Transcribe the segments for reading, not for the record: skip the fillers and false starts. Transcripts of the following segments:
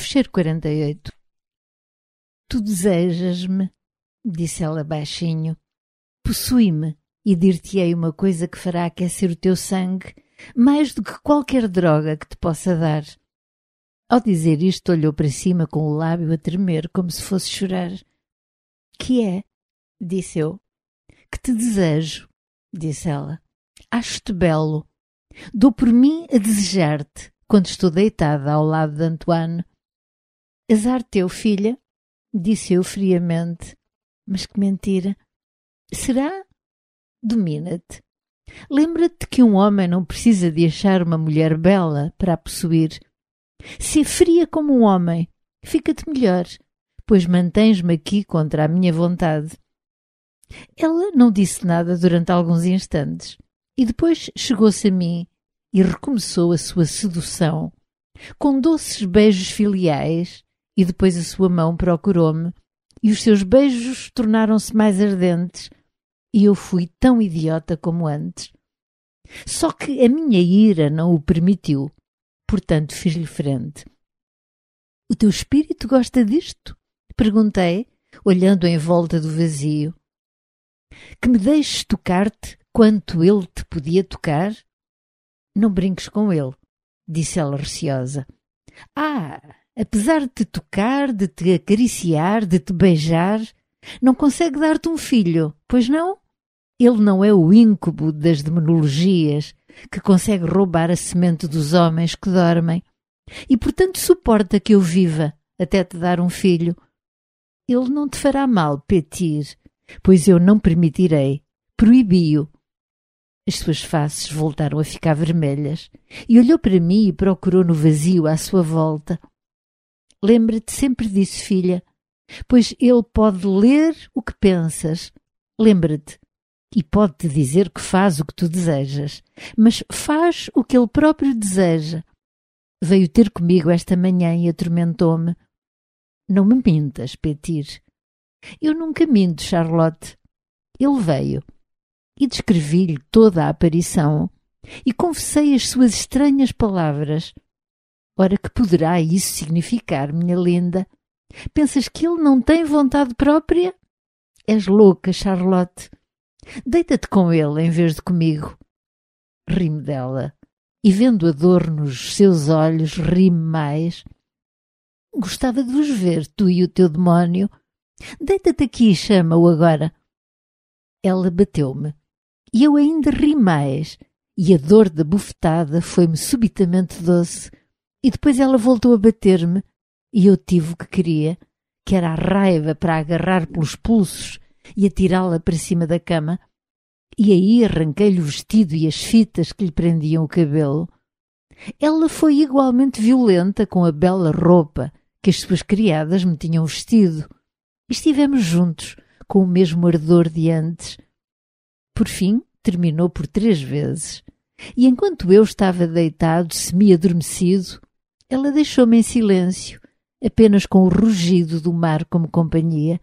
Fecheiro 48. Tu desejas-me, disse ela baixinho. Possui-me e dir-te-ei uma coisa que fará aquecer o teu sangue mais do que qualquer droga que te possa dar. Ao dizer isto, olhou para cima com o lábio a tremer, como se fosse chorar. Que é? Disse eu. Que te desejo, disse ela. Acho-te belo. Dou por mim a desejar-te, quando estou deitada ao lado de Antoine. Azar teu, filha, disse eu friamente. Mas que mentira. Será? Domina-te. Lembra-te que um homem não precisa de achar uma mulher bela para a possuir. Se é fria como um homem, fica-te melhor, pois mantens-me aqui contra a minha vontade. Ela não disse nada durante alguns instantes e depois chegou-se a mim e recomeçou a sua sedução, com doces beijos filiais, e depois a sua mão procurou-me e os seus beijos tornaram-se mais ardentes e eu fui tão idiota como antes. Só que a minha ira não o permitiu, portanto fiz-lhe frente. O teu espírito gosta disto? Perguntei, olhando em volta do vazio. Que me deixes tocar-te quanto ele te podia tocar? Não brinques com ele, disse ela receosa. Apesar de te tocar, de te acariciar, de te beijar, não consegue dar-te um filho, pois não? Ele não é o íncubo das demonologias que consegue roubar a semente dos homens que dormem e, portanto, suporta que eu viva até te dar um filho. Ele não te fará mal, Petir, pois eu não permitirei. Proibi-o. As suas faces voltaram a ficar vermelhas e olhou para mim e procurou no vazio à sua volta. Lembra-te sempre disso, filha, pois ele pode ler o que pensas. Lembra-te. E pode-te dizer que faz o que tu desejas, mas faz o que ele próprio deseja. Veio ter comigo esta manhã e atormentou-me. Não me mintas, Petir. Eu nunca minto, Charlotte. Ele veio e descrevi-lhe toda a aparição e confessei as suas estranhas palavras. Ora, que poderá isso significar, minha linda? Pensas que ele não tem vontade própria? És louca, Charlotte. Deita-te com ele em vez de comigo. Ri-me dela, e vendo a dor nos seus olhos, ri-me mais. Gostava de vos ver, tu e o teu demónio. Deita-te aqui e chama-o agora. Ela bateu-me, e eu ainda ri mais, e a dor da bufetada foi-me subitamente doce, e depois ela voltou a bater-me, e eu tive o que queria, que era a raiva para a agarrar pelos pulsos e atirá-la para cima da cama, e aí arranquei-lhe o vestido e as fitas que lhe prendiam o cabelo. Ela foi igualmente violenta com a bela roupa que as suas criadas me tinham vestido. Estivemos juntos, com o mesmo ardor de antes. Por fim, terminou por 3 vezes, e enquanto eu estava deitado, semi-adormecido, ela deixou-me em silêncio, apenas com o rugido do mar como companhia.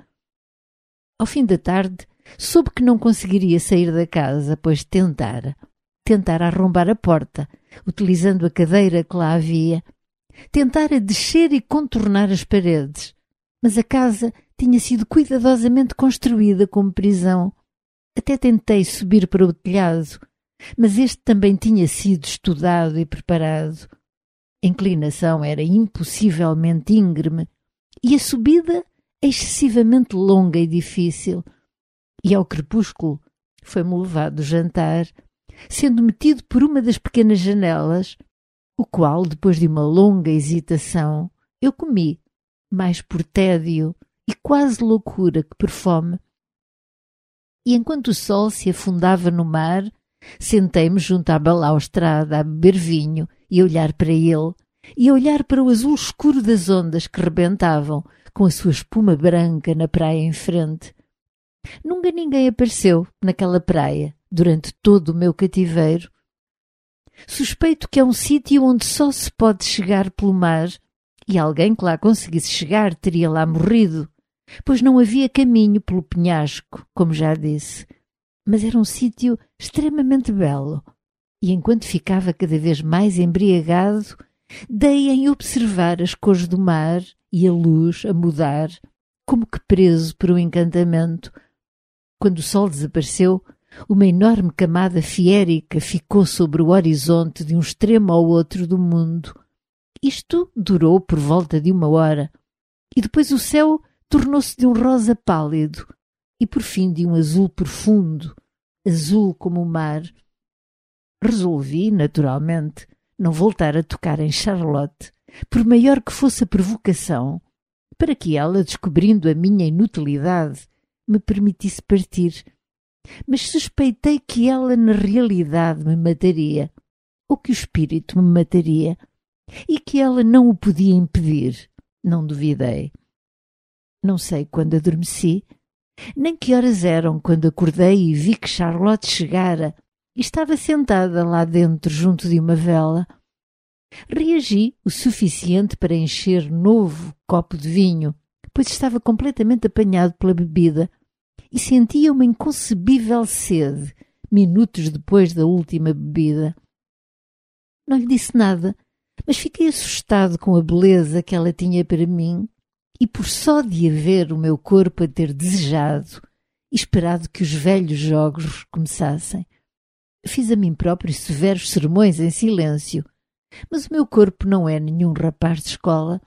Ao fim da tarde, soube que não conseguiria sair da casa, pois tentara arrombar a porta, utilizando a cadeira que lá havia. Tentara descer e contornar as paredes, mas a casa tinha sido cuidadosamente construída como prisão. Até tentei subir para o telhado, mas este também tinha sido estudado e preparado. A inclinação era impossivelmente íngreme e a subida excessivamente longa e difícil, e ao crepúsculo foi-me levado o jantar, sendo metido por uma das pequenas janelas, o qual, depois de uma longa hesitação, eu comi, mais por tédio e quase loucura que por fome. E enquanto o sol se afundava no mar, sentei-me junto à balaustrada a beber vinho e a olhar para ele, e a olhar para o azul escuro das ondas que rebentavam com a sua espuma branca na praia em frente. Nunca ninguém apareceu naquela praia durante todo o meu cativeiro. Suspeito que é um sítio onde só se pode chegar pelo mar, e alguém que lá conseguisse chegar teria lá morrido, pois não havia caminho pelo penhasco, como já disse. Mas era um sítio extremamente belo, e enquanto ficava cada vez mais embriagado, dei em observar as cores do mar e a luz a mudar, como que preso por um encantamento. Quando o sol desapareceu, uma enorme camada fiérica ficou sobre o horizonte de um extremo ao outro do mundo. Isto durou por volta de 1 hora, e depois o céu tornou-se de um rosa pálido e por fim de um azul profundo, azul como o mar. Resolvi, naturalmente, não voltar a tocar em Charlotte, por maior que fosse a provocação, para que ela, descobrindo a minha inutilidade, me permitisse partir. Mas suspeitei que ela na realidade me mataria, ou que o espírito me mataria, e que ela não o podia impedir. Não duvidei. Não sei quando adormeci, nem que horas eram quando acordei e vi que Charlotte chegara e estava sentada lá dentro junto de uma vela. Reagi o suficiente para encher novo copo de vinho, pois estava completamente apanhado pela bebida e sentia uma inconcebível sede, minutos depois da última bebida. Não lhe disse nada, mas fiquei assustado com a beleza que ela tinha para mim e por só de a ver o meu corpo a ter desejado e esperado que os velhos jogos começassem. Fiz a mim próprio severos sermões em silêncio, mas o meu corpo não é nenhum rapaz de escola.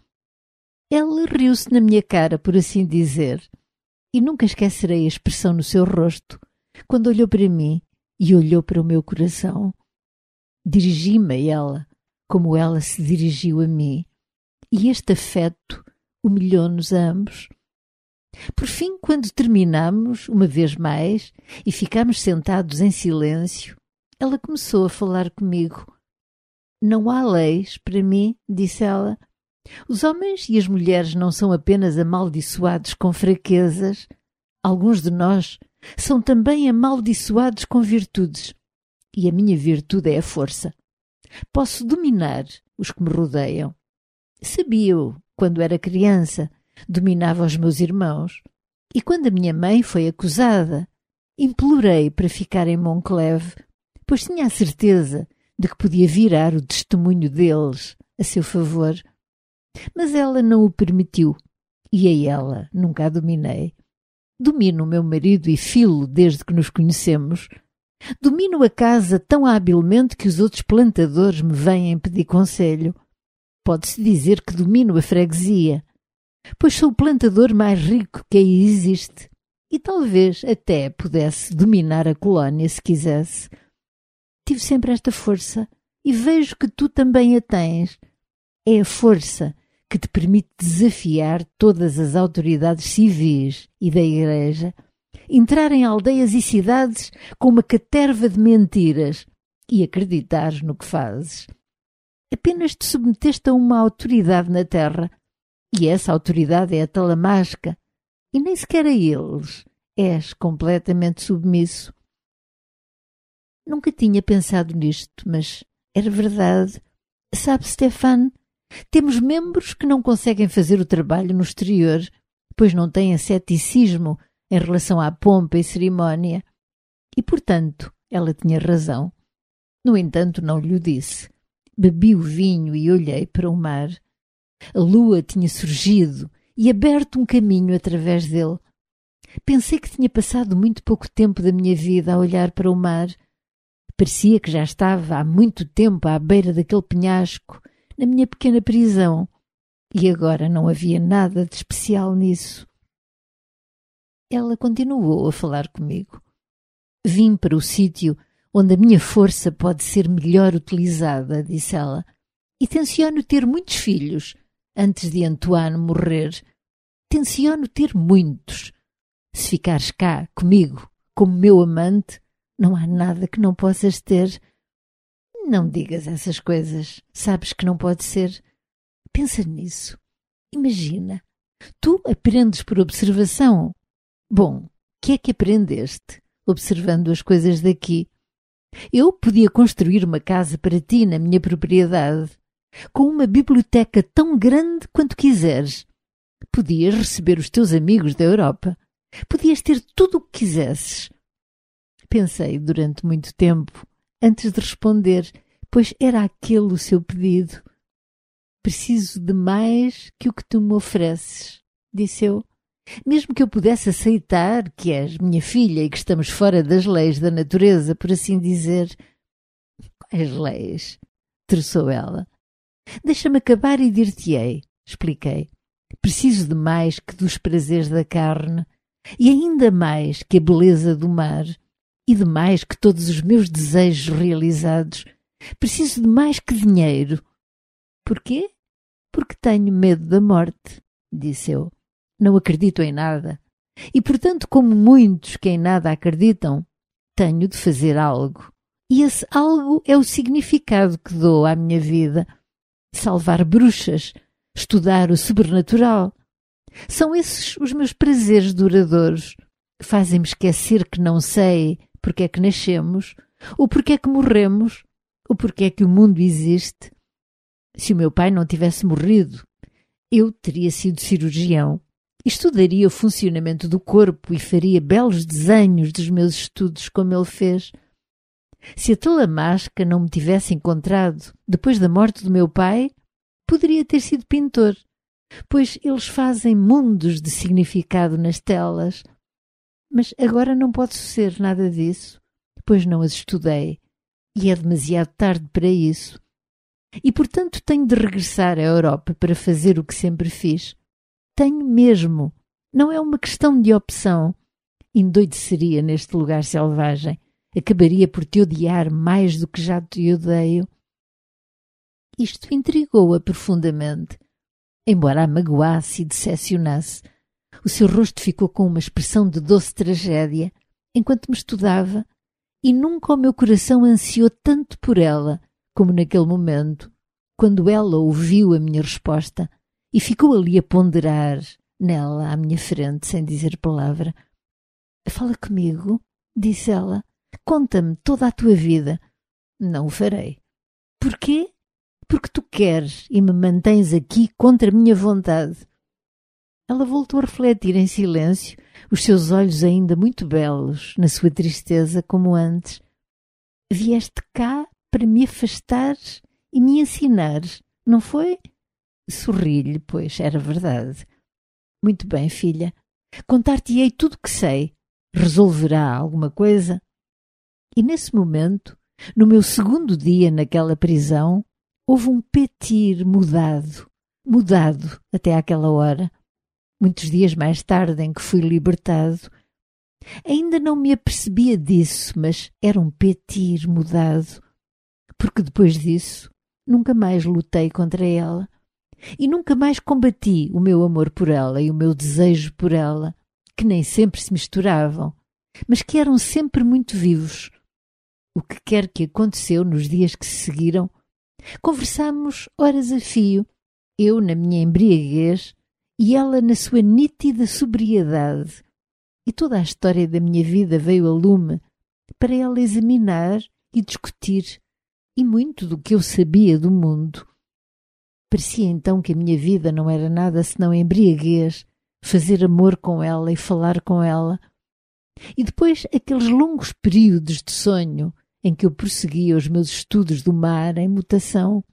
Ela riu-se na minha cara, por assim dizer, e nunca esquecerei a expressão no seu rosto, quando olhou para mim e olhou para o meu coração. Dirigi-me a ela, como ela se dirigiu a mim, e este afeto humilhou-nos a ambos. Por fim, quando terminamos, uma vez mais, e ficámos sentados em silêncio, ela começou a falar comigo. Não há leis, para mim, disse ela. Os homens e as mulheres não são apenas amaldiçoados com fraquezas. Alguns de nós são também amaldiçoados com virtudes. E a minha virtude é a força. Posso dominar os que me rodeiam. Sabia-o quando era criança. Dominava os meus irmãos. E quando a minha mãe foi acusada, implorei para ficar em Moncleve, pois tinha a certeza de que podia virar o testemunho deles a seu favor. Mas ela não o permitiu, e a ela nunca a dominei. Domino o meu marido e filo desde que nos conhecemos. Domino a casa tão habilmente que os outros plantadores me vêm pedir conselho. Pode-se dizer que domino a freguesia, pois sou o plantador mais rico que aí existe, e talvez até pudesse dominar a colónia se quisesse. Tive sempre esta força, e vejo que tu também a tens. É a força que te permite desafiar todas as autoridades civis e da Igreja, entrar em aldeias e cidades com uma caterva de mentiras e acreditar no que fazes. Apenas te submeteste a uma autoridade na terra, e essa autoridade é a Talamasca, e nem sequer a eles és completamente submisso. Nunca tinha pensado nisto, mas era verdade. Sabe, Stefan, temos membros que não conseguem fazer o trabalho no exterior, pois não têm ceticismo em relação à pompa e cerimónia. E, portanto, ela tinha razão. No entanto, não lhe o disse. Bebi o vinho e olhei para o mar. A lua tinha surgido e aberto um caminho através dele. Pensei que tinha passado muito pouco tempo da minha vida a olhar para o mar. Parecia que já estava há muito tempo à beira daquele penhasco, na minha pequena prisão, e agora não havia nada de especial nisso. Ela continuou a falar comigo. Vim para o sítio onde a minha força pode ser melhor utilizada, disse ela, e tenciono ter muitos filhos antes de Antoine morrer. Tenciono ter muitos. Se ficares cá comigo como meu amante, não há nada que não possas ter. Não digas essas coisas. Sabes que não pode ser. Pensa nisso. Imagina. Tu aprendes por observação. Bom, que é que aprendeste observando as coisas daqui? Eu podia construir uma casa para ti na minha propriedade, com uma biblioteca tão grande quanto quiseres. Podias receber os teus amigos da Europa. Podias ter tudo o que quisesses. Pensei durante muito tempo, antes de responder, pois era aquele o seu pedido. Preciso de mais que o que tu me ofereces, disse eu. Mesmo que eu pudesse aceitar que és minha filha e que estamos fora das leis da natureza, por assim dizer. Quais leis? Terçou ela. Deixa-me acabar e dir-te-ei, expliquei. Preciso de mais que dos prazeres da carne, e ainda mais que a beleza do mar, e de mais que todos os meus desejos realizados. Preciso de mais que dinheiro. Porquê? Porque tenho medo da morte, disse eu. Não acredito em nada. E, portanto, como muitos que em nada acreditam, tenho de fazer algo. E esse algo é o significado que dou à minha vida. Salvar bruxas, estudar o sobrenatural. São esses os meus prazeres duradouros. Fazem-me esquecer que não sei porque é que nascemos, ou porque é que morremos, ou porque é que o mundo existe. Se o meu pai não tivesse morrido, eu teria sido cirurgião. Estudaria o funcionamento do corpo e faria belos desenhos dos meus estudos como ele fez. Se a Talamasca não me tivesse encontrado depois da morte do meu pai, poderia ter sido pintor, pois eles fazem mundos de significado nas telas. Mas agora não posso ser nada disso, pois não as estudei, e é demasiado tarde para isso. E, portanto, tenho de regressar à Europa para fazer o que sempre fiz. Tenho mesmo. Não é uma questão de opção. Endoideceria neste lugar selvagem. Acabaria por te odiar mais do que já te odeio. Isto intrigou-a profundamente. Embora a magoasse e decepcionasse, o seu rosto ficou com uma expressão de doce tragédia enquanto me estudava, e nunca o meu coração ansiou tanto por ela como naquele momento, quando ela ouviu a minha resposta e ficou ali a ponderar nela à minha frente, sem dizer palavra. Fala comigo, disse ela. Conta-me toda a tua vida. Não o farei. Porquê? Porque tu queres e me mantens aqui contra a minha vontade. Ela voltou a refletir em silêncio, os seus olhos ainda muito belos, na sua tristeza, como antes. Vieste cá para me afastares e me ensinares, não foi? Sorri-lhe, pois era verdade. Muito bem, filha. Contar-te-ei tudo o que sei. Resolverá alguma coisa? E nesse momento, no meu segundo dia naquela prisão, houve um petir mudado até àquela hora. Muitos dias mais tarde em que fui libertado, ainda não me apercebia disso, mas era um petir mudado, porque depois disso nunca mais lutei contra ela e nunca mais combati o meu amor por ela e o meu desejo por ela, que nem sempre se misturavam, mas que eram sempre muito vivos. O que quer que aconteceu nos dias que se seguiram, conversámos horas a fio, eu na minha embriaguez e ela na sua nítida sobriedade. E toda a história da minha vida veio a lume para ela examinar e discutir, e muito do que eu sabia do mundo. Parecia então que a minha vida não era nada senão embriaguez, fazer amor com ela e falar com ela. E depois aqueles longos períodos de sonho em que eu prosseguia os meus estudos do mar em mutação.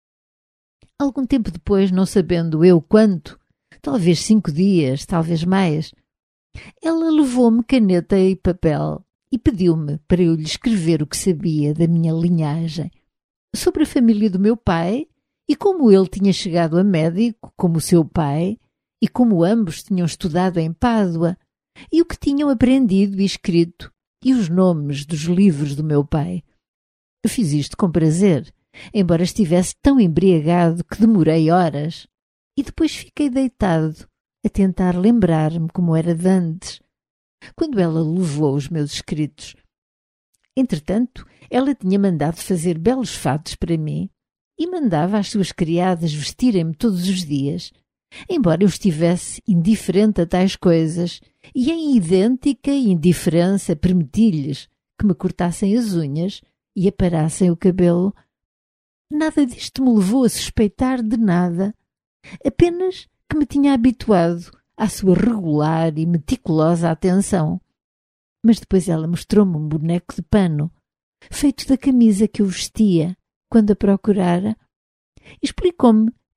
Algum tempo depois, não sabendo eu quanto, talvez 5 dias, talvez mais, ela levou-me caneta e papel e pediu-me para eu lhe escrever o que sabia da minha linhagem, sobre a família do meu pai e como ele tinha chegado a médico, como o seu pai, e como ambos tinham estudado em Pádua, e o que tinham aprendido e escrito, e os nomes dos livros do meu pai. Eu fiz isto com prazer, embora estivesse tão embriagado que demorei horas, e depois fiquei deitado, a tentar lembrar-me como era de antes, quando ela levou os meus escritos. Entretanto, ela tinha mandado fazer belos fatos para mim e mandava as suas criadas vestirem-me todos os dias, embora eu estivesse indiferente a tais coisas, e em idêntica indiferença permiti-lhes que me cortassem as unhas e aparassem o cabelo. Nada disto me levou a suspeitar de nada, apenas que me tinha habituado à sua regular e meticulosa atenção. Mas depois ela mostrou-me um boneco de pano, feito da camisa que eu vestia quando a procurara. Explicou-me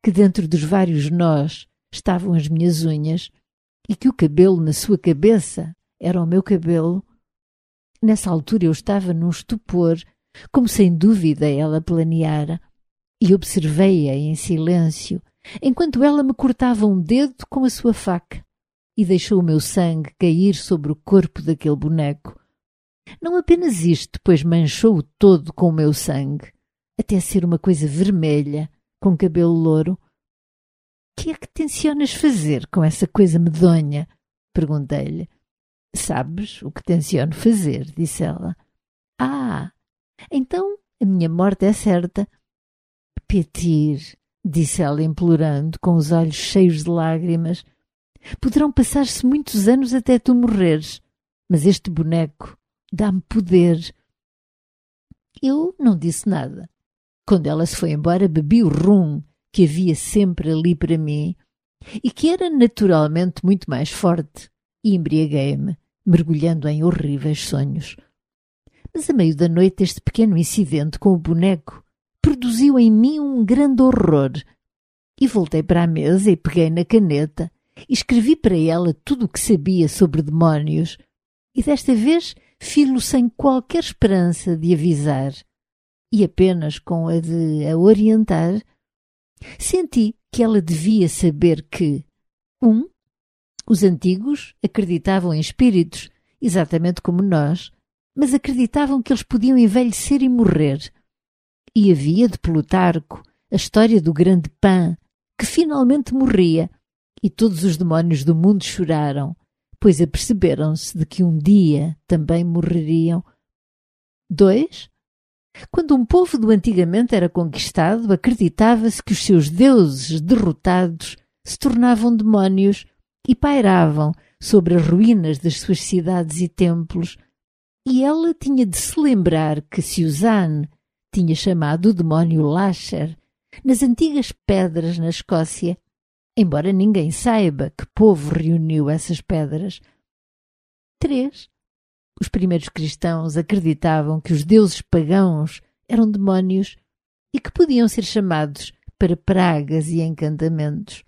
que dentro dos vários nós estavam as minhas unhas e que o cabelo na sua cabeça era o meu cabelo. Nessa altura eu estava num estupor, como sem dúvida ela planeara, e observei-a em silêncio, enquanto ela me cortava um dedo com a sua faca e deixou o meu sangue cair sobre o corpo daquele boneco. Não apenas isto, pois manchou-o todo com o meu sangue, até ser uma coisa vermelha, com cabelo louro. — Que é que tencionas fazer com essa coisa medonha? Perguntei-lhe. — Sabes o que tenciono fazer, disse ela. — Ah, então a minha morte é certa. — Petir, disse ela implorando, com os olhos cheios de lágrimas. Poderão passar-se muitos anos até tu morreres, mas este boneco dá-me poder. Eu não disse nada. Quando ela se foi embora, bebi o rum que havia sempre ali para mim e que era naturalmente muito mais forte, e embriaguei-me, mergulhando em horríveis sonhos. Mas a meio da noite este pequeno incidente com o boneco produziu em mim um grande horror, e voltei para a mesa e peguei na caneta e escrevi para ela tudo o que sabia sobre demónios, e desta vez fi-lo sem qualquer esperança de avisar, e apenas com a de a orientar. Senti que ela devia saber que 1. Os antigos acreditavam em espíritos, exatamente como nós, mas acreditavam que eles podiam envelhecer e morrer. E havia de Plutarco a história do grande Pan, que finalmente morria, e todos os demónios do mundo choraram, pois aperceberam-se de que um dia também morreriam. 2. Quando um povo do antigamente era conquistado, acreditava-se que os seus deuses derrotados se tornavam demónios e pairavam sobre as ruínas das suas cidades e templos, e ela tinha de se lembrar que Suzanne tinha chamado o demónio Lasher nas antigas pedras na Escócia, embora ninguém saiba que povo reuniu essas pedras. 3. Os primeiros cristãos acreditavam que os deuses pagãos eram demónios e que podiam ser chamados para pragas e encantamentos.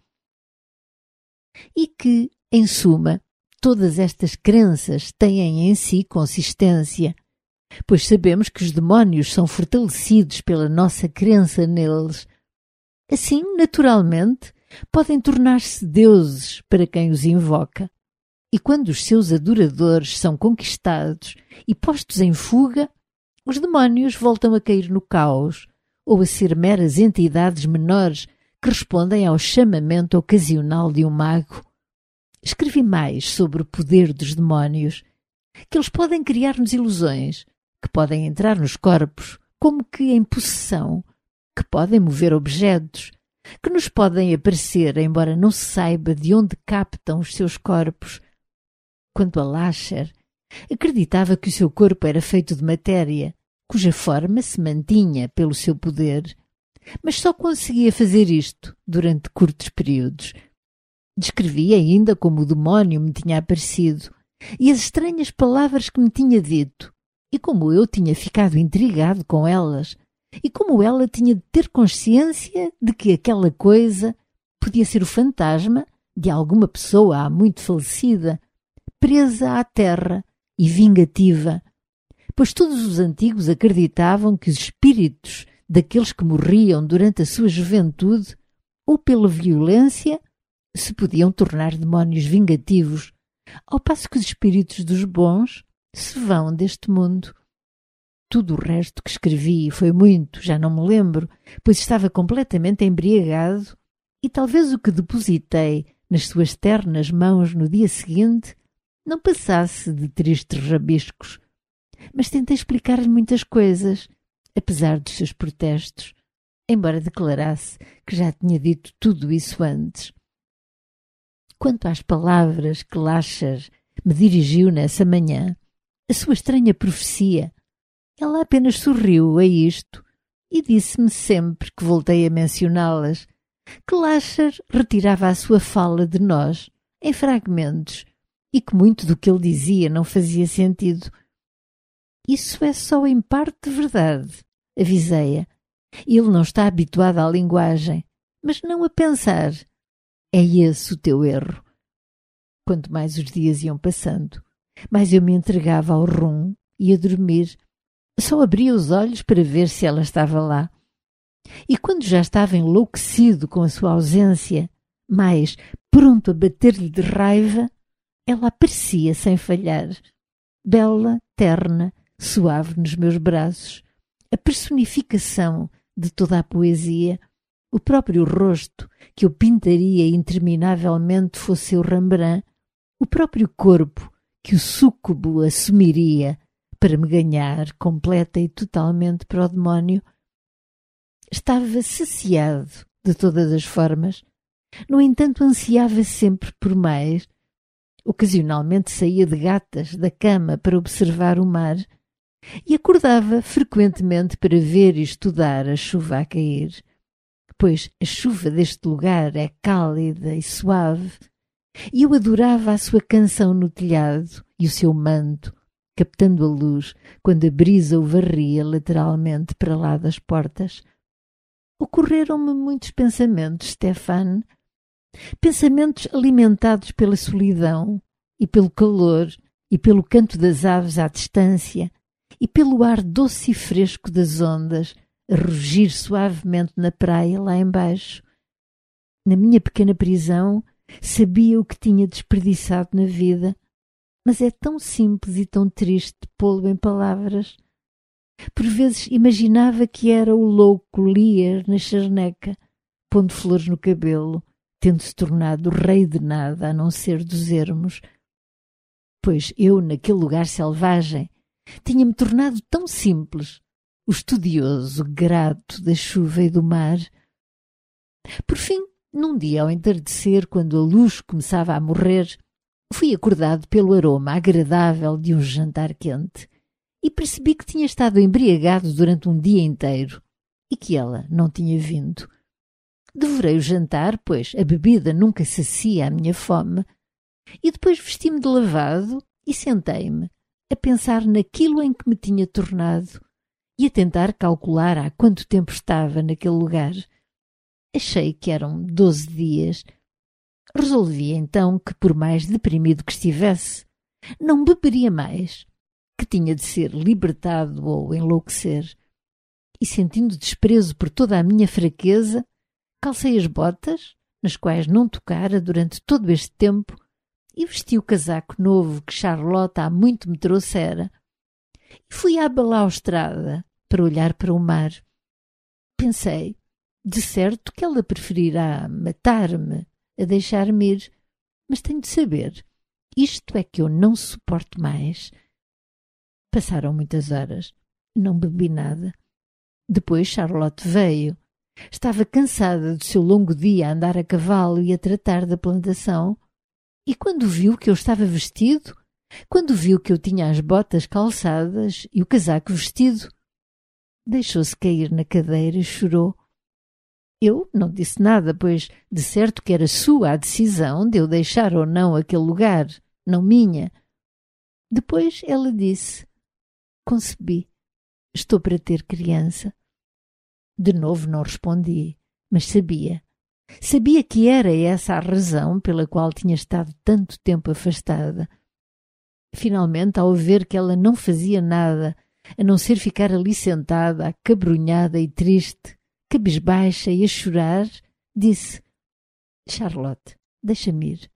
E que, em suma, todas estas crenças têm em si consistência, pois sabemos que os demónios são fortalecidos pela nossa crença neles. Assim, naturalmente, podem tornar-se deuses para quem os invoca. E quando os seus adoradores são conquistados e postos em fuga, os demónios voltam a cair no caos ou a ser meras entidades menores que respondem ao chamamento ocasional de um mago. Escrevi mais sobre o poder dos demónios, que eles podem criar-nos ilusões, que podem entrar nos corpos como que em possessão, que podem mover objetos, que nos podem aparecer, embora não se saiba de onde captam os seus corpos. Quanto a Lasher, acreditava que o seu corpo era feito de matéria, cuja forma se mantinha pelo seu poder, mas só conseguia fazer isto durante curtos períodos. Descrevia ainda como o demónio me tinha aparecido e as estranhas palavras que me tinha dito, e como eu tinha ficado intrigado com elas, e como ela tinha de ter consciência de que aquela coisa podia ser o fantasma de alguma pessoa há muito falecida, presa à terra e vingativa, pois todos os antigos acreditavam que os espíritos daqueles que morriam durante a sua juventude, ou pela violência, se podiam tornar demónios vingativos, ao passo que os espíritos dos bons se vão deste mundo. Tudo o resto que escrevi foi muito, já não me lembro, pois estava completamente embriagado, e talvez o que depositei nas suas ternas mãos no dia seguinte não passasse de tristes rabiscos. Mas tentei explicar-lhe muitas coisas, apesar dos seus protestos, embora declarasse que já tinha dito tudo isso antes. Quanto às palavras que Lasher me dirigiu nessa manhã, a sua estranha profecia, ela apenas sorriu a isto e disse-me sempre que voltei a mencioná-las, que Lasher retirava a sua fala de nós, em fragmentos, e que muito do que ele dizia não fazia sentido. Isso é só em parte verdade, avisei-a. Ele não está habituado à linguagem, mas não a pensar. É esse o teu erro. Quanto mais os dias iam passando, mais eu me entregava ao rum e a dormir. Só abria os olhos para ver se ela estava lá. E quando já estava enlouquecido com a sua ausência, mais pronto a bater-lhe de raiva, ela aparecia sem falhar, bela, terna, suave nos meus braços, a personificação de toda a poesia, o próprio rosto que eu pintaria interminavelmente fosse o Rembrandt, o próprio corpo que o súcubo assumiria para me ganhar completa e totalmente para o demónio. Estava saciado de todas as formas, no entanto ansiava sempre por mais. Ocasionalmente saía de gatas da cama para observar o mar e acordava frequentemente para ver e estudar a chuva a cair, pois a chuva deste lugar é cálida e suave, e eu adorava a sua canção no telhado e o seu manto, captando a luz quando a brisa o varria lateralmente para lá das portas. Ocorreram-me muitos pensamentos, Stefan, pensamentos alimentados pela solidão e pelo calor e pelo canto das aves à distância e pelo ar doce e fresco das ondas a rugir suavemente na praia lá embaixo. Na minha pequena prisão sabia o que tinha desperdiçado na vida, mas é tão simples e tão triste pô-lo em palavras. Por vezes imaginava que era o louco Lear na charneca, pondo flores no cabelo, tendo-se tornado rei de nada a não ser dos ermos. Pois eu, naquele lugar selvagem, tinha-me tornado tão simples, o estudioso grato da chuva e do mar. Por fim, num dia ao entardecer, quando a luz começava a morrer, fui acordado pelo aroma agradável de um jantar quente e percebi que tinha estado embriagado durante um dia inteiro e que ela não tinha vindo. Devorei o jantar, pois a bebida nunca sacia a minha fome, e depois vesti-me de lavado e sentei-me a pensar naquilo em que me tinha tornado e a tentar calcular há quanto tempo estava naquele lugar. Achei que eram 12 dias. Resolvi então que, por mais deprimido que estivesse, não beberia mais, que tinha de ser libertado ou enlouquecer. E sentindo desprezo por toda a minha fraqueza, calcei as botas, nas quais não tocara durante todo este tempo, e vesti o casaco novo que Charlotte há muito me trouxera. E fui à balaustrada para olhar para o mar. Pensei, de certo que ela preferirá matar-me a deixar-me ir, mas tenho de saber. Isto é que eu não suporto mais. Passaram muitas horas. Não bebi nada. Depois Charlotte veio. Estava cansada do seu longo dia a andar a cavalo e a tratar da plantação. E quando viu que eu estava vestido, quando viu que eu tinha as botas calçadas e o casaco vestido, deixou-se cair na cadeira e chorou. Eu não disse nada, pois de certo que era sua a decisão de eu deixar ou não aquele lugar, não minha. Depois ela disse: concebi, estou para ter criança. De novo não respondi, mas sabia. Sabia que era essa a razão pela qual tinha estado tanto tempo afastada. Finalmente, ao ver que ela não fazia nada, a não ser ficar ali sentada, acabrunhada e triste, cabisbaixa e a chorar, disse: Charlotte, deixa-me ir.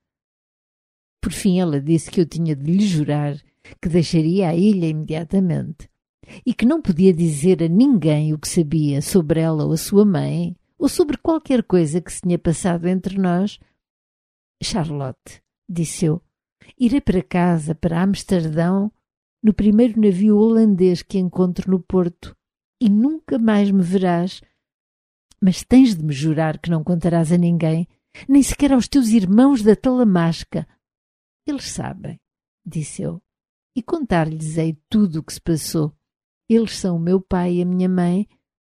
Por fim ela disse que eu tinha de lhe jurar que deixaria a ilha imediatamente e que não podia dizer a ninguém o que sabia sobre ela ou a sua mãe ou sobre qualquer coisa que se tinha passado entre nós. Charlotte, disse eu, irei para casa, para Amsterdão, no primeiro navio holandês que encontro no porto, e nunca mais me verás. Mas tens de me jurar que não contarás a ninguém, nem sequer aos teus irmãos da Talamasca. Eles sabem, disse eu, e contar-lhes-ei tudo o que se passou. Eles são o meu pai e a minha mãe.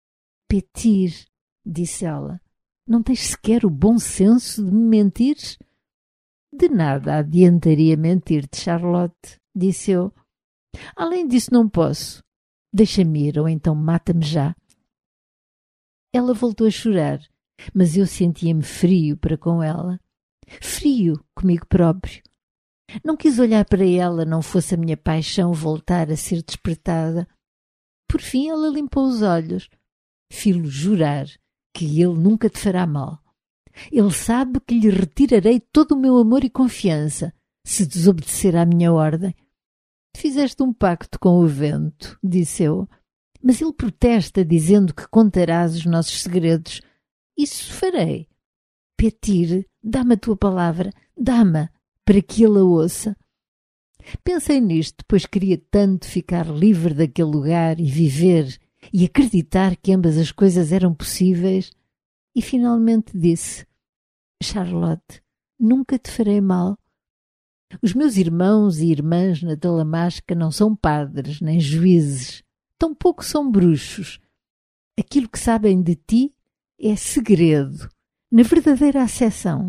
Petir, disse ela, não tens sequer o bom senso de me mentires? De nada adiantaria mentir-te, Charlotte, disse eu. Além disso não posso. Deixa-me ir ou então mata-me já. Ela voltou a chorar mas eu sentia-me frio para com ela, frio comigo próprio. Não quis olhar para ela, não fosse a minha paixão voltar a ser despertada. Por fim ela limpou os olhos. Filo jurar que ele nunca te fará mal. Ele sabe que lhe retirarei todo o meu amor e confiança, se desobedecer à minha ordem. Fizeste um pacto com o vento, disse eu, mas ele protesta dizendo que contarás os nossos segredos. Isso farei. Petir, dá-me a tua palavra, dá-me, para que ele a ouça. Pensei nisto, pois queria tanto ficar livre daquele lugar e viver e acreditar que ambas as coisas eram possíveis, e finalmente disse: Charlotte, nunca te farei mal. Os meus irmãos e irmãs na Talamasca não são padres nem juízes, tampouco são bruxos. Aquilo que sabem de ti é segredo, na verdadeira acessão.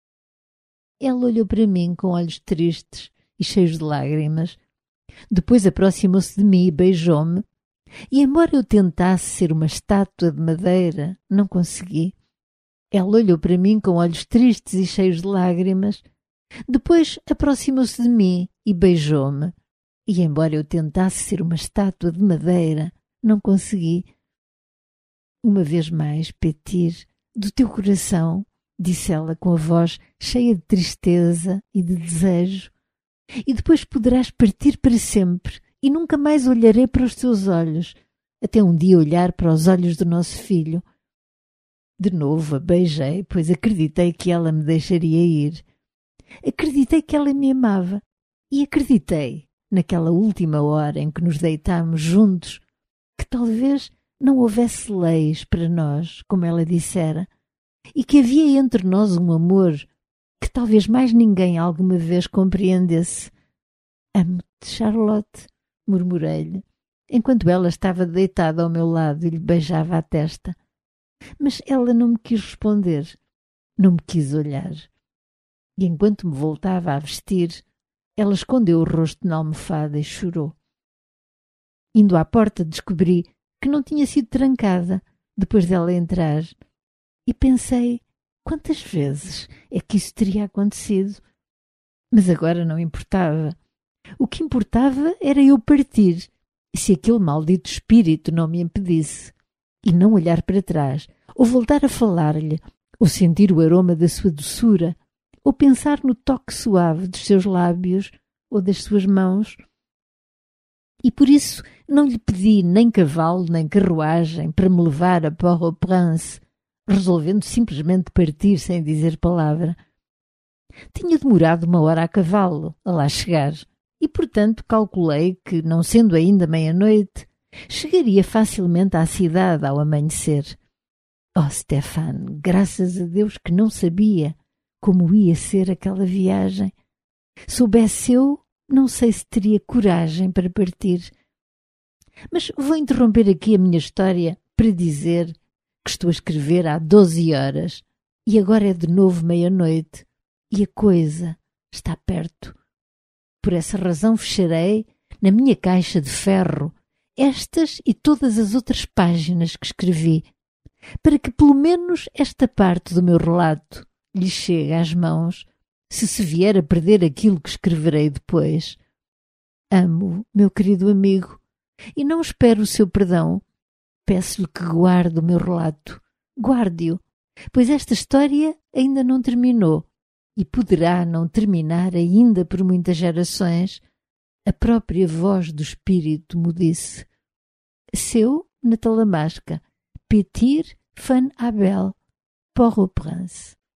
Ela olhou para mim com olhos tristes e cheios de lágrimas. Depois aproximou-se de mim e beijou-me, e embora eu tentasse ser uma estátua de madeira, não consegui. Ela olhou para mim com olhos tristes e cheios de lágrimas. Depois aproximou-se de mim e beijou-me, e embora eu tentasse ser uma estátua de madeira, não consegui. Uma vez mais, Petir, do teu coração, disse ela com a voz cheia de tristeza e de desejo, e depois poderás partir para sempre, e nunca mais olharei para os teus olhos, até um dia olhar para os olhos do nosso filho. De novo a beijei, pois acreditei que ela me deixaria ir. Acreditei que ela me amava, e acreditei, naquela última hora em que nos deitámos juntos, que talvez não houvesse leis para nós, como ela dissera, e que havia entre nós um amor que talvez mais ninguém alguma vez compreendesse. Amo-te, Charlotte, murmurei-lhe, enquanto ela estava deitada ao meu lado e lhe beijava a testa. Mas ela não me quis responder, não me quis olhar. E enquanto me voltava a vestir, ela escondeu o rosto na almofada e chorou. Indo à porta, descobri que não tinha sido trancada depois dela entrar, e pensei quantas vezes é que isso teria acontecido. Mas agora não importava. O que importava era eu partir, se aquele maldito espírito não me impedisse, e não olhar para trás, ou voltar a falar-lhe, ou sentir o aroma da sua doçura, ou pensar no toque suave dos seus lábios ou das suas mãos. E por isso não lhe pedi nem cavalo nem carruagem para me levar a Port-au-Prince, resolvendo simplesmente partir sem dizer palavra. Tinha demorado 1 hora a cavalo a lá chegar, e portanto calculei que, não sendo ainda meia-noite, chegaria facilmente à cidade ao amanhecer. Oh, Stéphane, graças a Deus que não sabia como ia ser aquela viagem. Soubesse eu, não sei se teria coragem para partir. Mas vou interromper aqui a minha história para dizer que estou a escrever há 12 horas e agora é de novo meia-noite e a coisa está perto. Por essa razão fecharei na minha caixa de ferro estas e todas as outras páginas que escrevi, para que pelo menos esta parte do meu relato lhe chegue às mãos, se vier a perder aquilo que escreverei depois. Amo-o, meu querido amigo, e não espero o seu perdão. Peço-lhe que guarde o meu relato. Guarde-o, pois esta história ainda não terminou e poderá não terminar ainda por muitas gerações. A própria voz do espírito me disse. Seu, na Talamasca, Petir van Abel, Port-au-Prince.